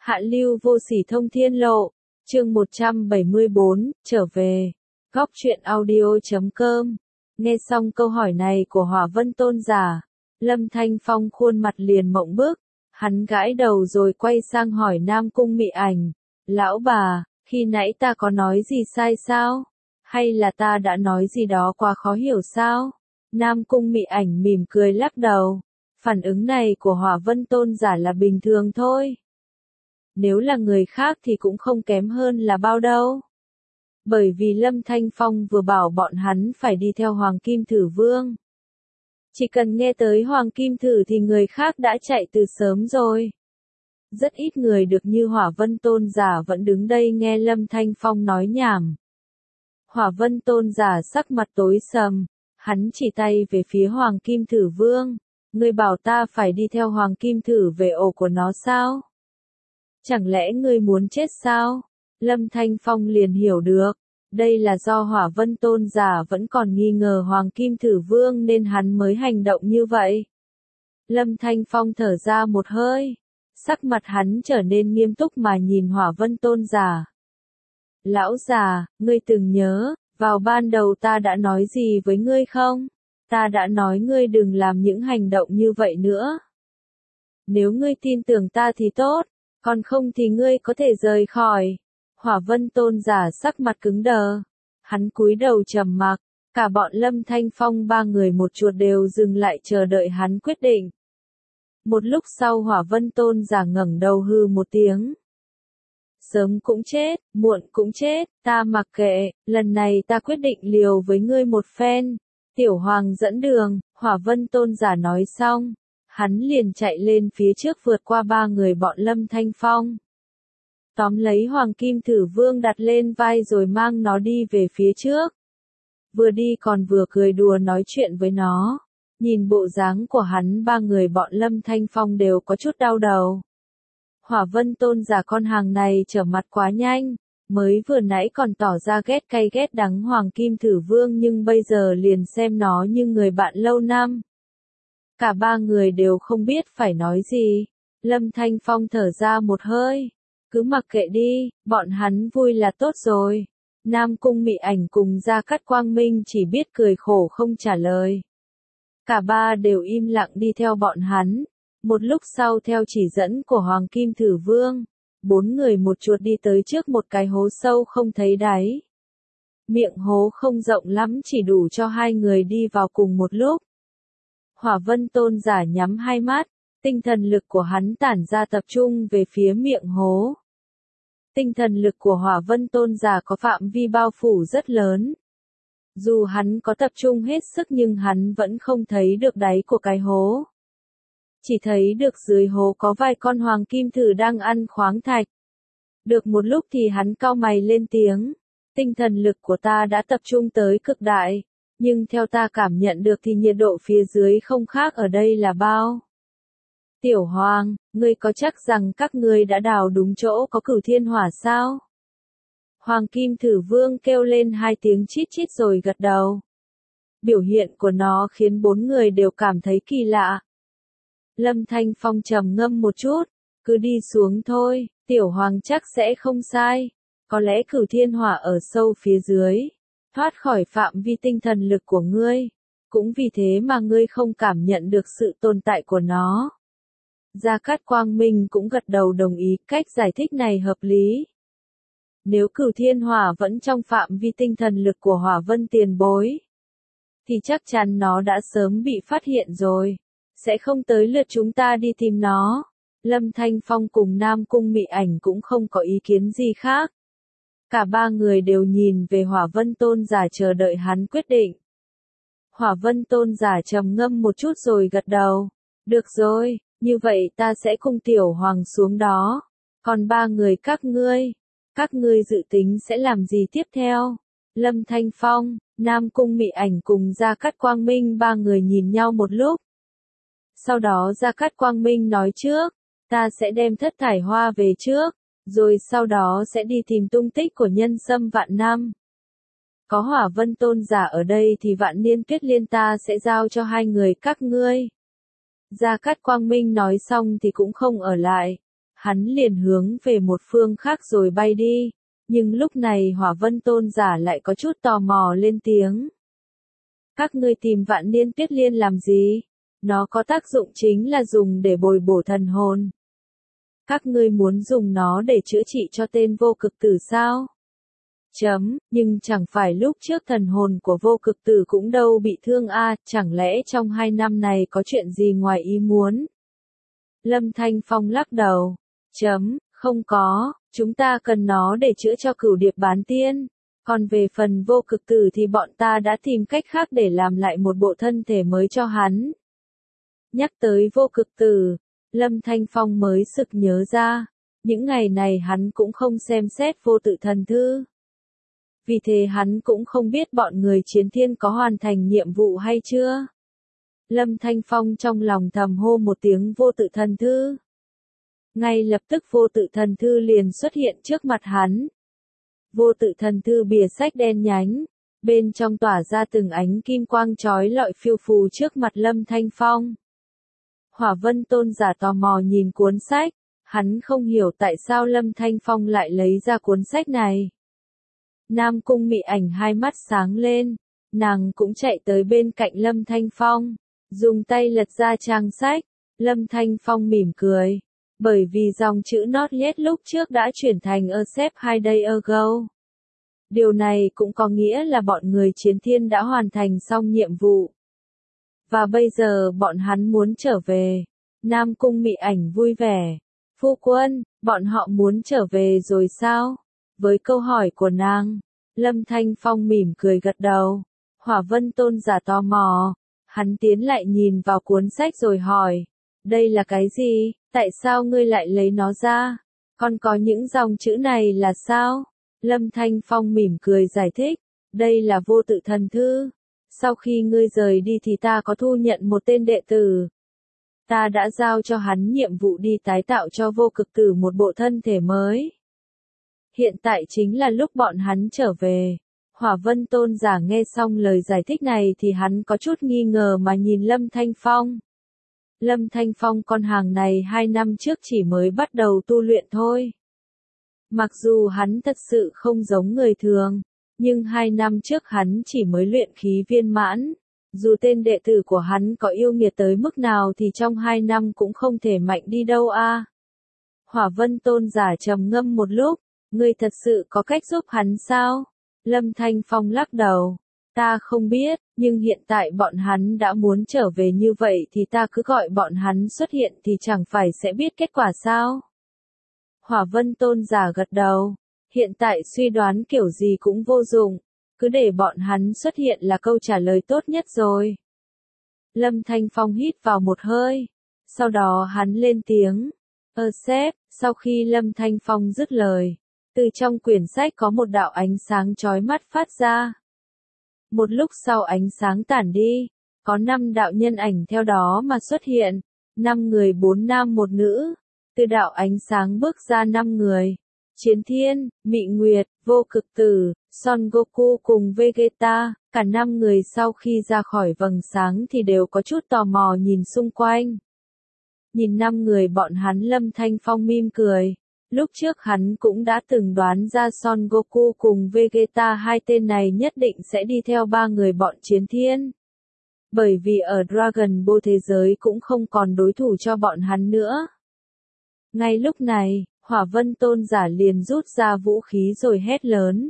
Hạ lưu vô sỉ thông thiên lộ, chương 174, trở về. Góc truyện audio.com. Nghe xong câu hỏi này của Hỏa Vân Tôn giả, Lâm Thanh Phong khuôn mặt liền mộng bức, hắn gãi đầu rồi quay sang hỏi Nam Cung Mị Ảnh, lão bà, khi nãy ta có nói gì sai sao? Hay là ta đã nói gì đó quá khó hiểu sao? Nam Cung Mị Ảnh mỉm cười lắc đầu, phản ứng này của Hỏa Vân Tôn giả là bình thường thôi. Nếu là người khác thì cũng không kém hơn là bao đâu. Bởi vì Lâm Thanh Phong vừa bảo bọn hắn phải đi theo Hoàng Kim Thử Vương. Chỉ cần nghe tới Hoàng Kim Thử thì người khác đã chạy từ sớm rồi. Rất ít người được như Hỏa Vân Tôn giả vẫn đứng đây nghe Lâm Thanh Phong nói nhảm. Hỏa Vân Tôn giả sắc mặt tối sầm, hắn chỉ tay về phía Hoàng Kim Thử Vương. Ngươi bảo ta phải đi theo Hoàng Kim Thử về ổ của nó sao? Chẳng lẽ ngươi muốn chết sao? Lâm Thanh Phong liền hiểu được, đây là do Hỏa Vân Tôn giả vẫn còn nghi ngờ Hoàng Kim Thử Vương nên hắn mới hành động như vậy. Lâm Thanh Phong thở ra một hơi, sắc mặt hắn trở nên nghiêm túc mà nhìn Hỏa Vân Tôn giả. Lão già, ngươi từng nhớ, vào ban đầu ta đã nói gì với ngươi không? Ta đã nói ngươi đừng làm những hành động như vậy nữa. Nếu ngươi tin tưởng ta thì tốt, còn không thì ngươi có thể rời khỏi. Hỏa Vân Tôn giả sắc mặt cứng đờ. Hắn cúi đầu trầm mặc, cả bọn Lâm Thanh Phong ba người một chuột đều dừng lại chờ đợi hắn quyết định. Một lúc sau Hỏa Vân Tôn giả ngẩng đầu hừ một tiếng. Sớm cũng chết, muộn cũng chết, ta mặc kệ, lần này ta quyết định liều với ngươi một phen. Tiểu Hoàng dẫn đường, Hỏa Vân Tôn giả nói xong, hắn liền chạy lên phía trước vượt qua ba người bọn Lâm Thanh Phong. Tóm lấy Hoàng Kim Thử Vương đặt lên vai rồi mang nó đi về phía trước. Vừa đi còn vừa cười đùa nói chuyện với nó. Nhìn bộ dáng của hắn ba người bọn Lâm Thanh Phong đều có chút đau đầu. Hỏa Vân Tôn giả con hàng này trở mặt quá nhanh, mới vừa nãy còn tỏ ra ghét cay ghét đắng Hoàng Kim Thử Vương nhưng bây giờ liền xem nó như người bạn lâu năm. Cả ba người đều không biết phải nói gì. Lâm Thanh Phong thở ra một hơi. Cứ mặc kệ đi, bọn hắn vui là tốt rồi. Nam Cung Mị Ảnh cùng Gia Cát Quang Minh chỉ biết cười khổ không trả lời. Cả ba đều im lặng đi theo bọn hắn. Một lúc sau theo chỉ dẫn của Hoàng Kim Thử Vương, bốn người một chuột đi tới trước một cái hố sâu không thấy đáy. Miệng hố không rộng lắm chỉ đủ cho hai người đi vào cùng một lúc. Hỏa Vân Tôn giả nhắm hai mắt, tinh thần lực của hắn tản ra tập trung về phía miệng hố. Tinh thần lực của Hỏa Vân Tôn giả có phạm vi bao phủ rất lớn. Dù hắn có tập trung hết sức nhưng hắn vẫn không thấy được đáy của cái hố. Chỉ thấy được dưới hố có vài con Hoàng Kim Thử đang ăn khoáng thạch. Được một lúc thì hắn cau mày lên tiếng. Tinh thần lực của ta đã tập trung tới cực đại. Nhưng theo ta cảm nhận được thì nhiệt độ phía dưới không khác ở đây là bao. Tiểu Hoàng, ngươi có chắc rằng các ngươi đã đào đúng chỗ có Cửu Thiên Hỏa sao? Hoàng Kim Thử Vương kêu lên hai tiếng chít chít rồi gật đầu. Biểu hiện của nó khiến bốn người đều cảm thấy kỳ lạ. Lâm Thanh Phong trầm ngâm một chút, cứ đi xuống thôi, Tiểu Hoàng chắc sẽ không sai. Có lẽ Cửu Thiên Hỏa ở sâu phía dưới, thoát khỏi phạm vi tinh thần lực của ngươi. Cũng vì thế mà ngươi không cảm nhận được sự tồn tại của nó. Gia Cát Quang Minh cũng gật đầu đồng ý cách giải thích này hợp lý. Nếu Cửu Thiên Hỏa vẫn trong phạm vi tinh thần lực của Hỏa Vân tiền bối, thì chắc chắn nó đã sớm bị phát hiện rồi. Sẽ không tới lượt chúng ta đi tìm nó. Lâm Thanh Phong cùng Nam Cung Mị Ảnh cũng không có ý kiến gì khác. Cả ba người đều nhìn về Hỏa Vân Tôn giả chờ đợi hắn quyết định. Hỏa Vân Tôn giả trầm ngâm một chút rồi gật đầu. Được rồi, như vậy ta sẽ cùng Tiểu Hoàng xuống đó. Còn ba người các ngươi dự tính sẽ làm gì tiếp theo? Lâm Thanh Phong, Nam Cung Mị Ảnh cùng Gia Cát Quang Minh ba người nhìn nhau một lúc. Sau đó Gia Cát Quang Minh nói trước, ta sẽ đem Thất Thải Hoa về trước, rồi sau đó sẽ đi tìm tung tích của Nhân Sâm Vạn Năm. Có Hỏa Vân Tôn giả ở đây thì Vạn Niên Tuyết Liên ta sẽ giao cho hai người các ngươi. Gia Cát Quang Minh nói xong thì cũng không ở lại. hắn liền hướng về một phương khác rồi bay đi. Nhưng lúc này Hỏa Vân Tôn giả lại có chút tò mò lên tiếng. Các ngươi tìm Vạn Niên Tuyết Liên làm gì? Nó có tác dụng chính là dùng để bồi bổ thần hồn. Các ngươi muốn dùng nó để chữa trị cho tên vô cực tử sao? Nhưng chẳng phải lúc trước thần hồn của vô cực tử cũng đâu bị thương chẳng lẽ trong 2 năm này có chuyện gì ngoài ý muốn? Lâm Thanh Phong lắc đầu. Không có, chúng ta cần nó để chữa cho Cửu Điệp Bán Tiên. Còn về phần vô cực tử thì bọn ta đã tìm cách khác để làm lại một bộ thân thể mới cho hắn. Nhắc tới vô cực tử, Lâm Thanh Phong mới sực nhớ ra, những ngày này hắn cũng không xem xét vô tự thần thư. Vì thế hắn cũng không biết bọn người chiến thiên có hoàn thành nhiệm vụ hay chưa. Lâm Thanh Phong trong lòng thầm hô một tiếng vô tự thần thư. Ngay lập tức vô tự thần thư liền xuất hiện trước mặt hắn. Vô tự thần thư bìa sách đen nhánh, bên trong tỏa ra từng ánh kim quang chói lọi phiêu phù trước mặt Lâm Thanh Phong. Hỏa Vân Tôn giả tò mò nhìn cuốn sách, hắn không hiểu tại sao Lâm Thanh Phong lại lấy ra cuốn sách này. Nam Cung Mị Ảnh hai mắt sáng lên, nàng cũng chạy tới bên cạnh Lâm Thanh Phong, dùng tay lật ra trang sách. Lâm Thanh Phong mỉm cười, bởi vì dòng chữ not yet lúc trước đã chuyển thành accept 2 days ago. Điều này cũng có nghĩa là bọn người chiến thiên đã hoàn thành xong nhiệm vụ. Và bây giờ bọn hắn muốn trở về. Nam Cung Mị Ảnh vui vẻ. Phu quân, bọn họ muốn trở về rồi sao? Với câu hỏi của nàng, Lâm Thanh Phong mỉm cười gật đầu. Hỏa Vân Tôn giả tò mò. Hắn tiến lại nhìn vào cuốn sách rồi hỏi. Đây là cái gì? Tại sao ngươi lại lấy nó ra? Còn có những dòng chữ này là sao? Lâm Thanh Phong mỉm cười giải thích. Đây là vô tự thần thư. Sau khi ngươi rời đi thì ta có thu nhận một tên đệ tử. Ta đã giao cho hắn nhiệm vụ đi tái tạo cho vô cực tử một bộ thân thể mới. Hiện tại chính là lúc bọn hắn trở về. Hỏa Vân Tôn giả nghe xong lời giải thích này thì hắn có chút nghi ngờ mà nhìn Lâm Thanh Phong. Lâm Thanh Phong con hàng này 2 năm trước chỉ mới bắt đầu tu luyện thôi. Mặc dù hắn thật sự không giống người thường, nhưng 2 năm trước hắn chỉ mới luyện khí viên mãn. Dù tên đệ tử của hắn có yêu nghiệt tới mức nào thì trong 2 năm cũng không thể mạnh đi đâu Hỏa Vân Tôn giả trầm ngâm một lúc, ngươi thật sự có cách giúp hắn sao? Lâm Thanh Phong lắc đầu, ta không biết, nhưng hiện tại bọn hắn đã muốn trở về như vậy thì ta cứ gọi bọn hắn xuất hiện thì chẳng phải sẽ biết kết quả sao? Hỏa Vân Tôn giả gật đầu, hiện tại suy đoán kiểu gì cũng vô dụng, cứ để bọn hắn xuất hiện là câu trả lời tốt nhất rồi. Lâm Thanh Phong hít vào một hơi, sau đó hắn lên tiếng, sếp, sau khi Lâm Thanh Phong dứt lời, từ trong quyển sách có một đạo ánh sáng chói mắt phát ra. Một lúc sau ánh sáng tản đi, có 5 đạo nhân ảnh theo đó mà xuất hiện, 5 người 4 nam 1 nữ. Từ đạo ánh sáng bước ra 5 người. Chiến Thiên, Mị Nguyệt, Vô Cực Tử, Son Goku cùng Vegeta, cả 5 người sau khi ra khỏi vầng sáng thì đều có chút tò mò nhìn xung quanh. Nhìn 5 người bọn hắn Lâm Thanh Phong mỉm cười. Lúc trước hắn cũng đã từng đoán ra Son Goku cùng Vegeta hai tên này nhất định sẽ đi theo 3 người bọn Chiến Thiên. Bởi vì ở Dragon Ball thế giới cũng không còn đối thủ cho bọn hắn nữa. Ngay lúc này, Hỏa Vân Tôn giả liền rút ra vũ khí rồi hét lớn.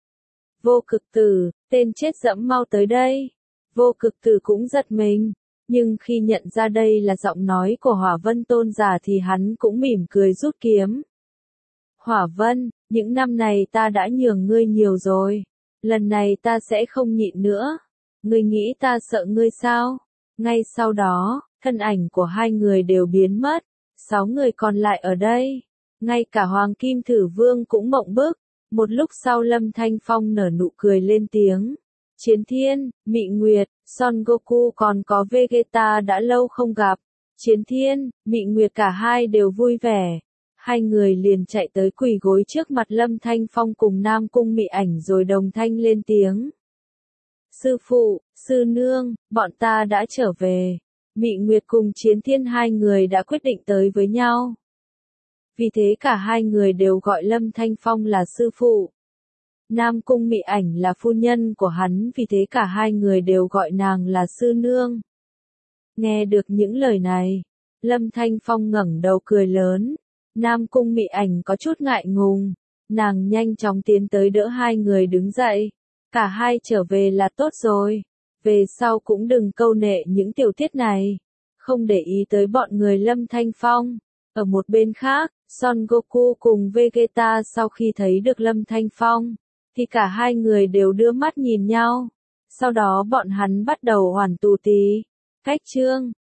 Vô Cực Tử, tên chết dẫm mau tới đây. Vô Cực Tử cũng giật mình, nhưng khi nhận ra đây là giọng nói của Hỏa Vân Tôn giả thì hắn cũng mỉm cười rút kiếm. Hỏa Vân, những năm này ta đã nhường ngươi nhiều rồi. Lần này ta sẽ không nhịn nữa. Ngươi nghĩ ta sợ ngươi sao? Ngay sau đó, thân ảnh của 2 người đều biến mất. 6 người còn lại ở đây. Ngay cả Hoàng Kim Thử Vương cũng mộng bức. Một lúc sau Lâm Thanh Phong nở nụ cười lên tiếng. Chiến Thiên, Mị Nguyệt, Son Goku còn có Vegeta đã lâu không gặp. Chiến Thiên, Mị Nguyệt cả hai đều vui vẻ. 2 người liền chạy tới quỳ gối trước mặt Lâm Thanh Phong cùng Nam Cung Mị Ảnh rồi đồng thanh lên tiếng. Sư phụ, sư nương, bọn ta đã trở về. Mị Nguyệt cùng Chiến Thiên 2 người đã quyết định tới với nhau. Vì thế cả hai người đều gọi Lâm Thanh Phong là sư phụ. Nam Cung Mị Ảnh là phu nhân của hắn, vì thế cả hai người đều gọi nàng là sư nương. Nghe được những lời này, Lâm Thanh Phong ngẩng đầu cười lớn. Nam Cung Mị Ảnh có chút ngại ngùng, nàng nhanh chóng tiến tới đỡ hai người đứng dậy. Cả hai trở về là tốt rồi, về sau cũng đừng câu nệ những tiểu tiết này. Không để ý tới bọn người Lâm Thanh Phong. Ở một bên khác, Son Goku cùng Vegeta sau khi thấy được Lâm Thanh Phong, thì cả hai người đều đưa mắt nhìn nhau. Sau đó bọn hắn bắt đầu hoàn tù tí. Cách chương